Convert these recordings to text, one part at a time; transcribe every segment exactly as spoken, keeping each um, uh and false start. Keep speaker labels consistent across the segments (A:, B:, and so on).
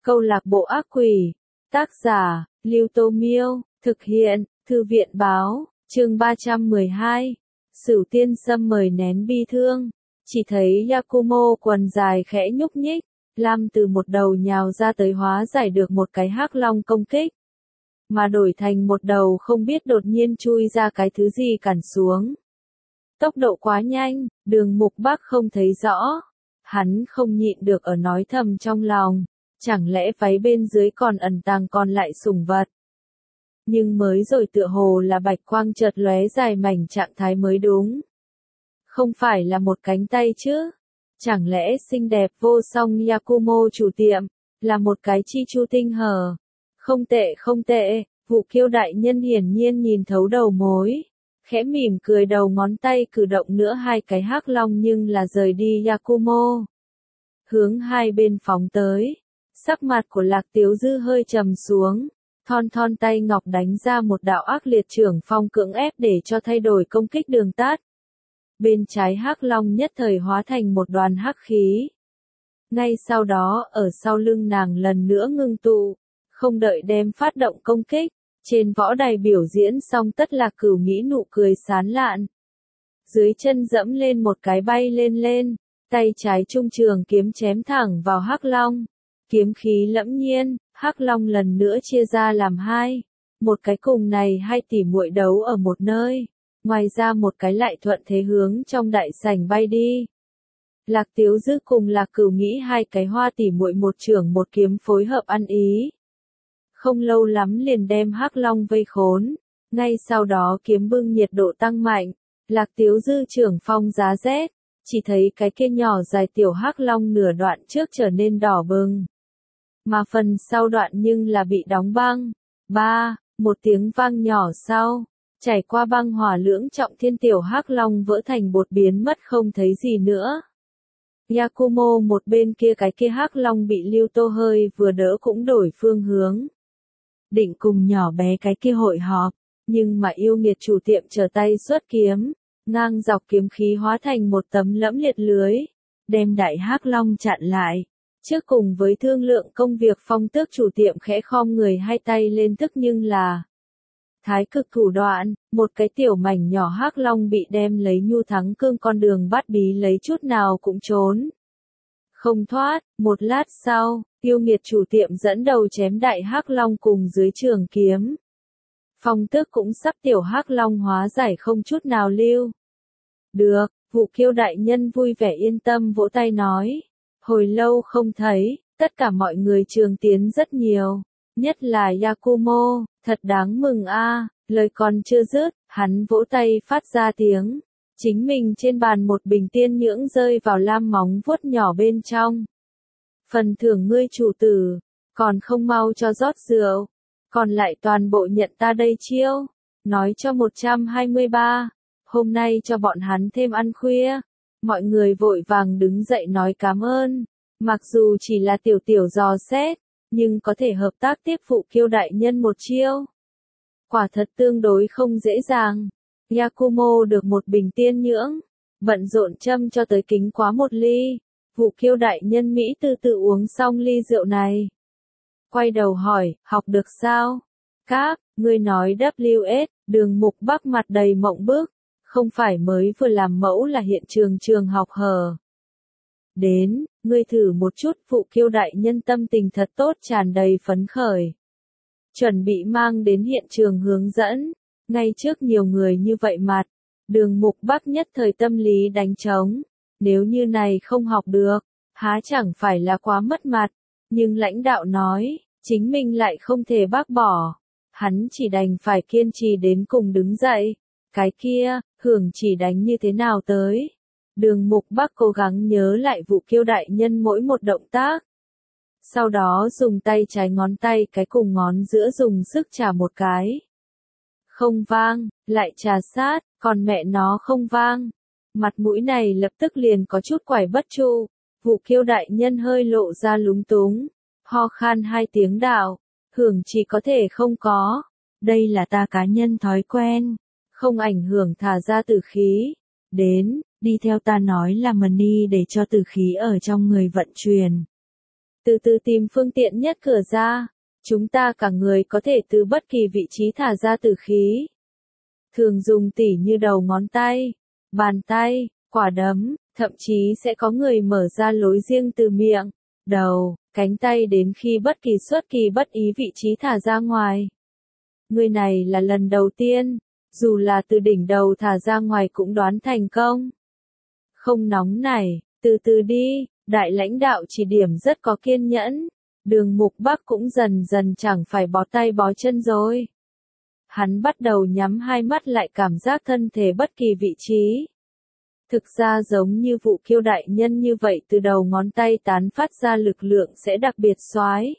A: Câu lạc bộ ác quỷ. Tác giả, Lưu Tô Miêu. Thực hiện, Thư viện Báo. Chương ba trăm mười hai. Sửu Tiên Sâm mời nén bi thương. Chỉ thấy Yakumo quần dài khẽ nhúc nhích. Lam từ một đầu nhào ra tới hóa giải được một cái hắc long công kích. Mà đổi thành một đầu không biết đột nhiên chui ra cái thứ gì cản xuống. Tốc độ quá nhanh, Đường Mục Bắc không thấy rõ. Hắn không nhịn được ở nói thầm trong lòng. Chẳng lẽ váy bên dưới còn ẩn tàng còn lại sủng vật. Nhưng mới rồi tựa hồ là bạch quang chợt lóe dài mảnh trạng thái mới đúng. Không phải là một cánh tay chứ. Chẳng lẽ xinh đẹp vô song Yakumo chủ tiệm, là một cái chi chu tinh hở. Không tệ không tệ, Vụ Kiêu đại nhân hiển nhiên nhìn thấu đầu mối. Khẽ mỉm cười đầu ngón tay cử động nữa hai cái hắc long nhưng là rời đi Yakumo. Hướng hai bên phóng tới. Sắc mặt của Lạc Tiếu Dư hơi trầm xuống. Thon thon tay ngọc đánh ra một đạo ác liệt trưởng phong cưỡng ép để cho thay đổi công kích đường tát. Bên trái hắc long nhất thời hóa thành một đoàn hắc khí. Ngay sau đó ở sau lưng nàng lần nữa ngưng tụ. Không đợi đem phát động công kích. Trên võ đài biểu diễn xong Tất Lạc Cửu nghĩ nụ cười sán lạn. Dưới chân dẫm lên một cái bay lên lên. Tay trái trung trường kiếm chém thẳng vào hắc long. Kiếm khí lẫm nhiên, hắc long lần nữa chia ra làm hai. Một cái cùng này hai tỷ muội đấu ở một nơi. Ngoài ra một cái lại thuận thế hướng trong đại sảnh bay đi. Lạc Tiếu Dư cùng Lạc Cửu nghĩ hai cái hoa tỷ muội một trưởng một kiếm phối hợp ăn ý. Không lâu lắm liền đem hắc long vây khốn. Ngay sau đó kiếm bưng nhiệt độ tăng mạnh. Lạc Tiếu Dư trưởng phong giá rét. Chỉ thấy cái kia nhỏ dài tiểu hắc long nửa đoạn trước trở nên đỏ bừng. Mà phần sau đoạn nhưng là bị đóng băng. Ba, một tiếng vang nhỏ sau. Trải qua băng hỏa lưỡng trọng thiên tiểu hắc long vỡ thành bột biến mất không thấy gì nữa. Yakumo một bên kia cái kia hắc long bị Lưu Tô hơi vừa đỡ cũng đổi phương hướng. Định cùng nhỏ bé cái kia hội họp, nhưng mà yêu nghiệt chủ tiệm trở tay xuất kiếm, ngang dọc kiếm khí hóa thành một tấm lẫm liệt lưới, đem đại hắc long chặn lại. Trước cùng với thương lượng công việc Phong Tước chủ tiệm khẽ khom người hai tay lên tức nhưng là thái cực thủ đoạn, một cái tiểu mảnh nhỏ hắc long bị đem lấy nhu thắng cương con đường bắt bí lấy chút nào cũng trốn. Không thoát, một lát sau, yêu nghiệt chủ tiệm dẫn đầu chém đại hắc long cùng dưới trường kiếm. Phong Tước cũng sắp tiểu hắc long hóa giải không chút nào lưu. Được, Vụ Kiêu đại nhân vui vẻ yên tâm vỗ tay nói. Hồi lâu không thấy, tất cả mọi người trường tiến rất nhiều. Nhất là Yakumo, thật đáng mừng a. Lời còn chưa dứt, hắn vỗ tay phát ra tiếng. Chính mình trên bàn một bình tiên nhưỡng rơi vào lam móng vuốt nhỏ bên trong. Phần thưởng ngươi chủ tử, còn không mau cho rót rượu, còn lại toàn bộ nhận ta đây chiêu. Nói cho một trăm hai mươi ba, hôm nay cho bọn hắn thêm ăn khuya. Mọi người vội vàng đứng dậy nói cảm ơn. Mặc dù chỉ là tiểu tiểu dò xét, nhưng có thể hợp tác tiếp Vụ Kiêu đại nhân một chiêu. Quả thật tương đối không dễ dàng. Yakumo được một bình tiên nhưỡng, bận rộn châm cho tới kính quá một ly. Vụ Kiêu đại nhân Mỹ từ từ uống xong ly rượu này. Quay đầu hỏi, học được sao? Các, ngươi nói W S, Đường Mục Bắc mặt đầy mộng bức. Không phải mới vừa làm mẫu là hiện trường trường học hờ. Đến, ngươi thử một chút. Vụ Kiêu đại nhân tâm tình thật tốt tràn đầy phấn khởi. Chuẩn bị mang đến hiện trường hướng dẫn. Ngay trước nhiều người như vậy mặt. Đường Mục Bắc nhất thời tâm lý đánh trống. Nếu như này không học được, há chẳng phải là quá mất mặt. Nhưng lãnh đạo nói, chính mình lại không thể bác bỏ. Hắn chỉ đành phải kiên trì đến cùng đứng dậy. Cái kia, hưởng chỉ đánh như thế nào tới. Đường Mục Bắc cố gắng nhớ lại Vụ Kiêu đại nhân mỗi một động tác. Sau đó dùng tay trái ngón tay cái cùng ngón giữa dùng sức chà một cái. Không vang, lại chà sát, còn mẹ nó không vang. Mặt mũi này lập tức liền có chút quải bất trụ. Vụ Kiêu đại nhân hơi lộ ra lúng túng. Ho khan hai tiếng đạo. Hưởng chỉ có thể không có. Đây là ta cá nhân thói quen. Không ảnh hưởng thả ra tử khí. Đến, đi theo ta nói là money để cho tử khí ở trong người vận chuyển. từ từ tìm phương tiện nhất cửa ra. Chúng ta cả người có thể từ bất kỳ vị trí thả ra tử khí. Thường dùng tỉ như đầu ngón tay, bàn tay, quả đấm, thậm chí sẽ có người mở ra lối riêng từ miệng, đầu, cánh tay đến khi bất kỳ xuất kỳ bất ý vị trí thả ra ngoài. Người này là lần đầu tiên, dù là từ đỉnh đầu thả ra ngoài cũng đoán thành công. Không nóng nảy, từ từ đi, đại lãnh đạo chỉ điểm rất có kiên nhẫn. Đường Mục Bắc cũng dần dần chẳng phải bó tay bó chân rồi. Hắn bắt đầu nhắm hai mắt lại cảm giác thân thể bất kỳ vị trí. Thực ra giống như Vũ Kiêu đại nhân như vậy, từ đầu ngón tay tán phát ra lực lượng sẽ đặc biệt soái.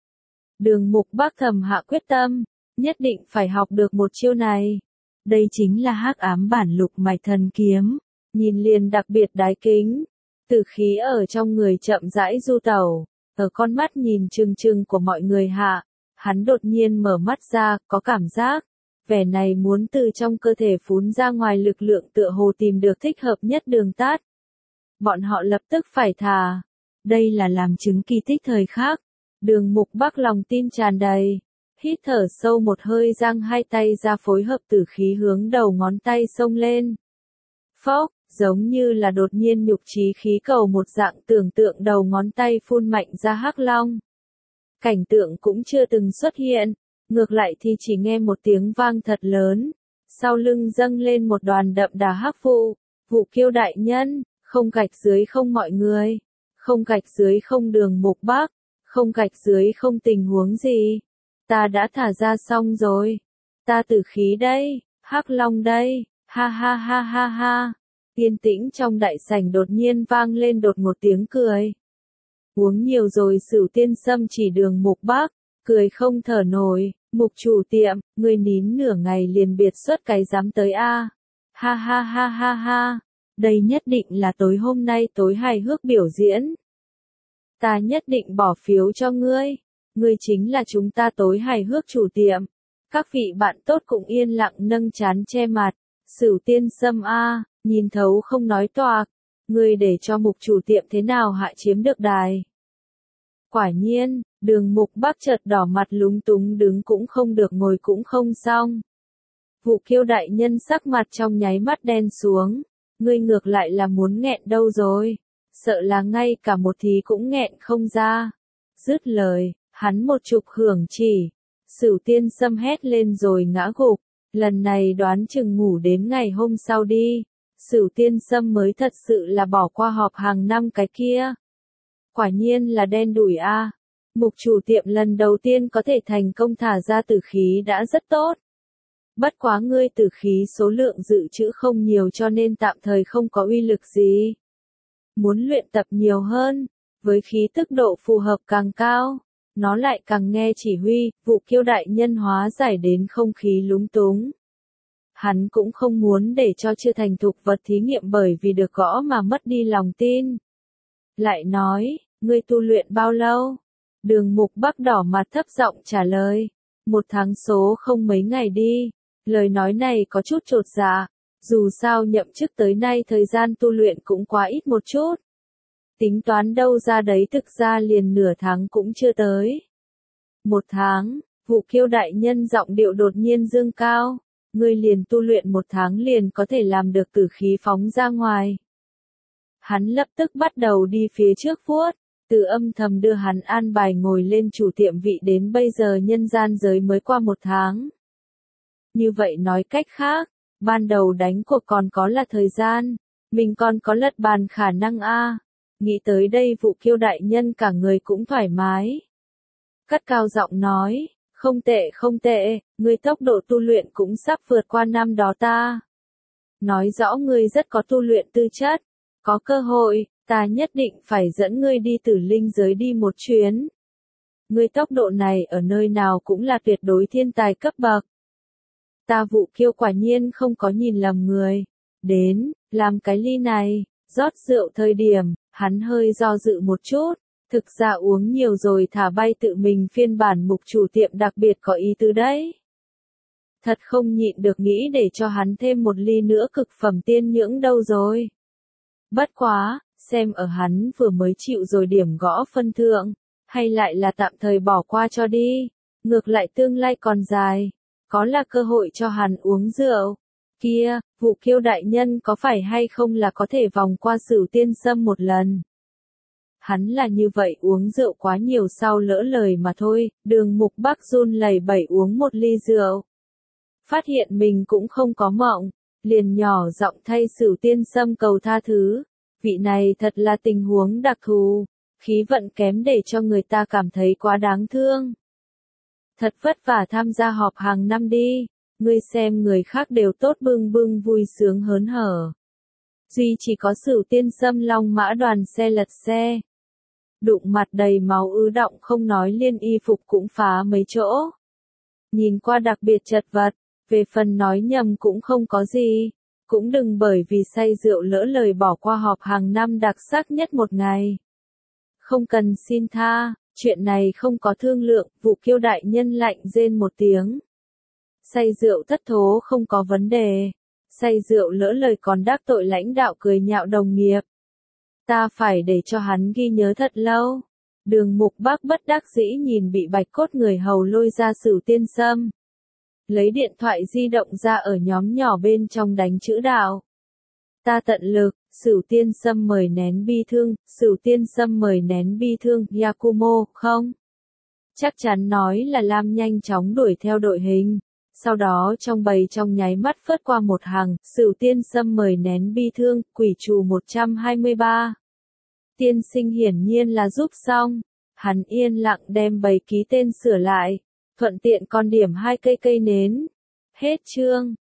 A: Đường Mục Bắc thầm hạ quyết tâm, nhất định phải học được một chiêu này. Đây chính là hắc ám bản lục mạch thần kiếm, nhìn liền đặc biệt đái kính. Tử khí ở trong người chậm rãi du tẩu, ở con mắt nhìn trừng trừng của mọi người hạ, hắn đột nhiên mở mắt ra, có cảm giác, vẻ này muốn từ trong cơ thể phún ra ngoài lực lượng tựa hồ tìm được thích hợp nhất đường tát. Bọn họ lập tức phải thả. Đây là làm chứng kỳ tích thời khắc. Đường Mục Bắc lòng tin tràn đầy. Hít thở sâu một hơi, giang hai tay ra phối hợp tử khí hướng đầu ngón tay xông lên. Phốc, giống như là đột nhiên nhục trí khí cầu một dạng, tưởng tượng đầu ngón tay phun mạnh ra hắc long. Cảnh tượng cũng chưa từng xuất hiện, ngược lại thì chỉ nghe một tiếng vang thật lớn, sau lưng dâng lên một đoàn đậm đà hắc vụ. Vũ Kiêu đại nhân, không gạch dưới không mọi người, không gạch dưới không Đường Mục Bắc, không gạch dưới không tình huống gì. Ta đã thả ra xong rồi. Ta tử khí đây, hắc long đây, ha ha ha ha ha. Yên tĩnh trong đại sảnh đột nhiên vang lên đột một tiếng cười. Uống nhiều rồi Sửu Tiên Sâm chỉ Đường Mục Bắc, cười không thở nổi. Mục chủ tiệm, người nín nửa ngày liền biệt xuất cái dám tới a. Ha ha ha ha ha. Đây nhất định là tối hôm nay tối hài hước biểu diễn. Ta nhất định bỏ phiếu cho ngươi. Ngươi chính là chúng ta tối hài hước chủ tiệm. Các vị bạn tốt cũng yên lặng nâng trán che mặt. Sửu Tiên Sâm a, nhìn thấu không nói toạc. Ngươi để cho mục chủ tiệm thế nào hạ chiếm được đài. Quả nhiên, Đường Mục Bắc chợt đỏ mặt lúng túng, đứng cũng không được ngồi cũng không xong. Vũ Kiêu đại nhân sắc mặt trong nháy mắt đen xuống. Ngươi ngược lại là muốn nghẹn đâu rồi. Sợ là ngay cả một thí cũng nghẹn không ra. Dứt lời, hắn một chụp hưởng chỉ. Sửu Tiên Sâm hét lên rồi ngã gục. Lần này đoán chừng ngủ đến ngày hôm sau đi. Sửu Tiên Sâm mới thật sự là bỏ qua họp hàng năm cái kia. Quả nhiên là đen đủi a. À. Mục chủ tiệm lần đầu tiên có thể thành công thả ra tử khí đã rất tốt. Bất quá ngươi tử khí số lượng dự trữ không nhiều cho nên tạm thời không có uy lực gì. Muốn luyện tập nhiều hơn, với khí tức độ phù hợp càng cao, nó lại càng nghe chỉ huy. Vũ Kiêu đại nhân hóa giải đến không khí lúng túng. Hắn cũng không muốn để cho chưa thành thục vật thí nghiệm bởi vì được gõ mà mất đi lòng tin. Lại nói, ngươi tu luyện bao lâu? Đường Mục Bắc đỏ mặt thấp giọng trả lời. Một tháng số không mấy ngày đi. Lời nói này có chút chột dạ. Dù sao nhậm chức tới nay thời gian tu luyện cũng quá ít một chút. Tính toán đâu ra đấy, thực ra liền nửa tháng cũng chưa tới. Một tháng, Vũ Kiêu đại nhân giọng điệu đột nhiên dương cao. Ngươi liền tu luyện một tháng liền có thể làm được tử khí phóng ra ngoài. Hắn lập tức bắt đầu đi phía trước vuốt. Từ âm thầm đưa hắn an bài ngồi lên chủ tiệm vị, đến bây giờ nhân gian giới mới qua một tháng. Như vậy nói cách khác, ban đầu đánh cuộc còn có là thời gian, mình còn có lật bàn khả năng a. Nghĩ tới đây Vũ Kiêu đại nhân cả người cũng thoải mái. Cất cao giọng nói, không tệ không tệ, ngươi tốc độ tu luyện cũng sắp vượt qua năm đó ta. Nói rõ ngươi rất có tu luyện tư chất, có cơ hội. Ta nhất định phải dẫn ngươi đi Tử Linh giới đi một chuyến. Ngươi tốc độ này ở nơi nào cũng là tuyệt đối thiên tài cấp bậc. Ta Vũ Kiêu quả nhiên không có nhìn lầm người. Đến, làm cái ly này, rót rượu thời điểm, hắn hơi do dự một chút. Thực ra uống nhiều rồi thả bay tự mình phiên bản mục chủ tiệm đặc biệt có ý tứ đấy. Thật không nhịn được nghĩ để cho hắn thêm một ly nữa cực phẩm tiên nhưỡng đâu rồi. Bất quá. Xem ở hắn vừa mới chịu rồi điểm gõ phân thượng, Hay lại là tạm thời bỏ qua cho đi, ngược lại tương lai còn dài, có là cơ hội cho hắn uống rượu. Kia, Vũ Kiêu đại nhân có phải hay không là có thể vòng qua Sửu Tiên Sâm một lần. Hắn là như vậy uống rượu quá nhiều sau lỡ lời mà thôi, Đường Mục Bắc run lẩy bẩy uống một ly rượu. Phát hiện mình cũng không có mộng, liền nhỏ giọng thay Sửu Tiên Sâm cầu tha thứ. Vị này thật là tình huống đặc thù, khí vận kém để cho người ta cảm thấy quá đáng thương. Thật vất vả tham gia họp hàng năm đi, ngươi xem người khác đều tốt bưng bưng vui sướng hớn hở. Duy chỉ có Sửu Tiên Sâm long mã đoàn xe lật xe. Đụng mặt đầy máu ứ đọng không nói liên y phục cũng phá mấy chỗ. Nhìn qua đặc biệt chật vật, về phần nói nhầm cũng không có gì. Cũng đừng bởi vì say rượu lỡ lời bỏ qua họp hàng năm đặc sắc nhất một ngày. Không cần xin tha, chuyện này không có thương lượng, Vũ Kiêu đại nhân lạnh rên một tiếng. Say rượu thất thố không có vấn đề. Say rượu lỡ lời còn đắc tội lãnh đạo cười nhạo đồng nghiệp. Ta phải để cho hắn ghi nhớ thật lâu. Đường Mục Bắc bất đắc dĩ nhìn bị bạch cốt người hầu lôi ra Sửu Tiên Sâm. Lấy điện thoại di động ra ở nhóm nhỏ bên trong đánh chữ đạo. Ta tận lực, Sửu Tiên Sâm mời nén bi thương, Sửu Tiên Sâm mời nén bi thương, Yakumo, không? Chắc chắn nói là Lam nhanh chóng đuổi theo đội hình. Sau đó trong bầy trong nháy mắt phớt qua một hàng, Sửu Tiên Sâm mời nén bi thương, quỷ trù một trăm hai mươi ba. Tiên sinh hiển nhiên là giúp xong. Hắn yên lặng đem bầy ký tên sửa lại. Thuận tiện còn điểm hai cây cây nến. Hết chương.